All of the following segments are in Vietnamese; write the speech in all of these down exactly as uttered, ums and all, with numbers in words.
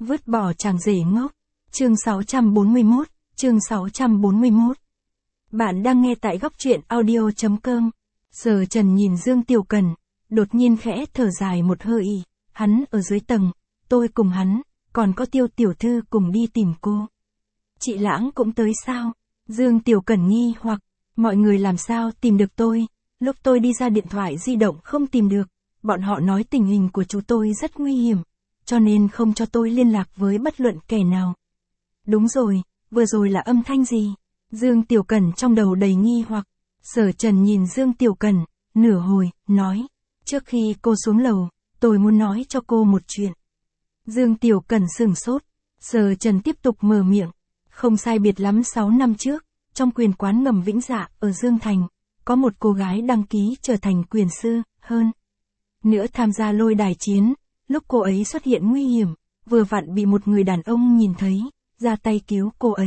Vứt bỏ chàng rể ngốc. Chương sáu trăm bốn mươi mốt, chương sáu trăm bốn mươi mốt. Bạn đang nghe tại góc truyện audio chấm com. Sở Trần nhìn Dương Tiểu Cần, đột nhiên khẽ thở dài một hơi. Hắn ở dưới tầng, tôi cùng hắn, còn có Tiêu tiểu thư cùng đi tìm cô. Chị Lãng cũng tới sao? Dương Tiểu Cần nghi hoặc, mọi người làm sao tìm được tôi? Lúc tôi đi ra điện thoại di động không tìm được, bọn họ nói tình hình của chú tôi rất nguy hiểm, cho nên không cho tôi liên lạc với bất luận kẻ nào. Đúng rồi, vừa rồi là âm thanh gì? Dương Tiểu Cần trong đầu đầy nghi hoặc. Sở Trần nhìn Dương Tiểu Cần, nửa hồi, nói, trước khi cô xuống lầu, tôi muốn nói cho cô một chuyện. Dương Tiểu Cần sửng sốt, Sở Trần tiếp tục mở miệng, không sai biệt lắm sáu năm trước, trong quyền quán ngầm Vĩnh Dạ ở Dương Thành, có một cô gái đăng ký trở thành quyền sư, hơn nữa tham gia lôi đài chiến, lúc cô ấy xuất hiện nguy hiểm, vừa vặn bị một người đàn ông nhìn thấy, ra tay cứu cô ấy.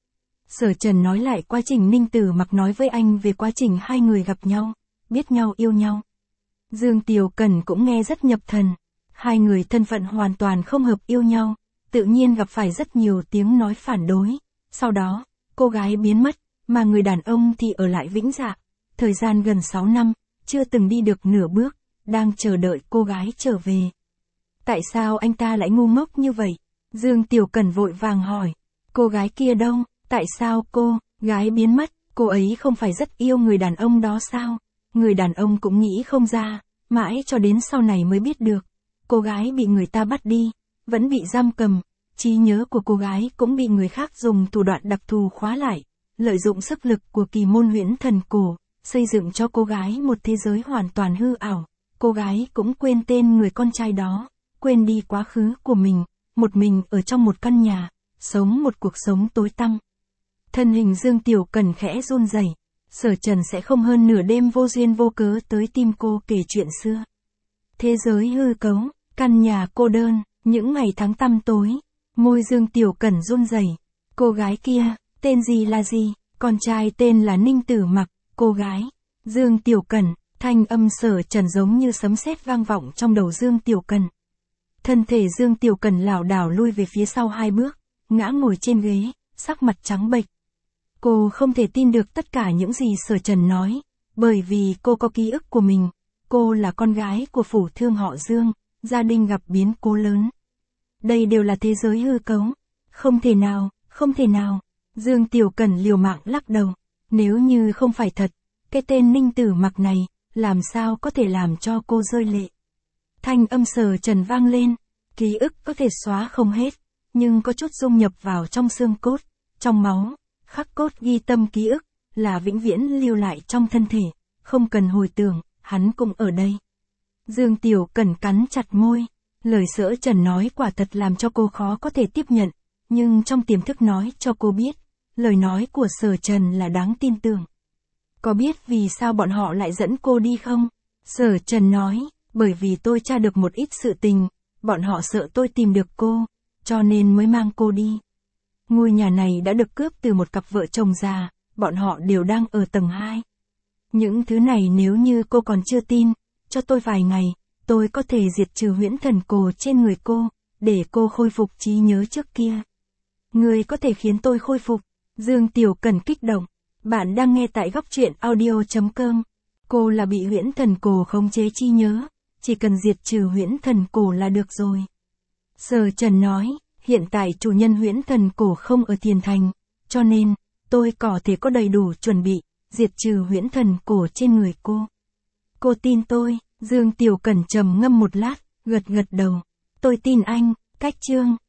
Sở Trần nói lại quá trình Ninh Tử Mặc nói với anh về quá trình hai người gặp nhau, biết nhau yêu nhau. Dương Tiểu Cần cũng nghe rất nhập thần, hai người thân phận hoàn toàn không hợp yêu nhau, tự nhiên gặp phải rất nhiều tiếng nói phản đối. Sau đó, cô gái biến mất, mà người đàn ông thì ở lại Vĩnh Dạ, thời gian gần sáu năm, chưa từng đi được nửa bước, đang chờ đợi cô gái trở về. Tại sao anh ta lại ngu ngốc như vậy? Dương Tiểu Cần vội vàng hỏi, cô gái kia đâu? Tại sao cô, gái biến mất, cô ấy không phải rất yêu người đàn ông đó sao? Người đàn ông cũng nghĩ không ra, mãi cho đến sau này mới biết được. Cô gái bị người ta bắt đi, vẫn bị giam cầm, trí nhớ của cô gái cũng bị người khác dùng thủ đoạn đặc thù khóa lại, lợi dụng sức lực của kỳ môn huyễn thần cổ, xây dựng cho cô gái một thế giới hoàn toàn hư ảo. Cô gái cũng quên tên người con trai đó, quên đi quá khứ của mình, một mình ở trong một căn nhà, sống một cuộc sống tối tăm. Thân hình Dương Tiểu Cần khẽ run rẩy, Sở Trần sẽ không hơn nửa đêm vô duyên vô cớ tới tìm cô kể chuyện xưa. Thế giới hư cấu, căn nhà cô đơn, những ngày tháng tăm tối, môi Dương Tiểu Cần run rẩy. Cô gái kia, tên gì là gì? Con trai tên là Ninh Tử Mặc, cô gái, Dương Tiểu Cần. Thanh âm Sở Trần giống như sấm sét vang vọng trong đầu Dương Tiểu Cần. Thân thể Dương Tiểu Cần lảo đảo lui về phía sau hai bước, ngã ngồi trên ghế, sắc mặt trắng bệch. Cô không thể tin được tất cả những gì Sở Trần nói, bởi vì cô có ký ức của mình. Cô là con gái của phủ thương họ Dương, gia đình gặp biến cố lớn. Đây đều là thế giới hư cấu. Không thể nào, không thể nào. Dương Tiểu Cần liều mạng lắc đầu. Nếu như không phải thật, cái tên Ninh Tử Mặc này, làm sao có thể làm cho cô rơi lệ. Thanh âm Sở Trần vang lên, ký ức có thể xóa không hết, nhưng có chút dung nhập vào trong xương cốt, trong máu, khắc cốt ghi tâm ký ức, là vĩnh viễn lưu lại trong thân thể, không cần hồi tưởng, hắn cũng ở đây. Dương Tiểu Cần cắn chặt môi, lời Sở Trần nói quả thật làm cho cô khó có thể tiếp nhận, nhưng trong tiềm thức nói cho cô biết, lời nói của Sở Trần là đáng tin tưởng. Có biết vì sao bọn họ lại dẫn cô đi không? Sở Trần nói, bởi vì tôi tra được một ít sự tình, bọn họ sợ tôi tìm được cô, cho nên mới mang cô đi. Ngôi nhà này đã được cướp từ một cặp vợ chồng già, bọn họ đều đang ở tầng hai. Những thứ này nếu như cô còn chưa tin, cho tôi vài ngày, tôi có thể diệt trừ huyễn thần cổ trên người cô, để cô khôi phục trí nhớ trước kia. Người có thể khiến tôi khôi phục. Dương Tiểu Cần kích động. Bạn đang nghe tại góc truyện audio chấm com. Cô là bị huyễn thần cổ khống chế trí nhớ, chỉ cần diệt trừ huyễn thần cổ là được rồi. Sở Trần nói, hiện tại chủ nhân huyễn thần cổ không ở Thiền Thành, cho nên, tôi có thể có đầy đủ chuẩn bị, diệt trừ huyễn thần cổ trên người cô. Cô tin tôi? Dương Tiểu Cần trầm ngâm một lát, gật gật đầu. Tôi tin anh, cách chương.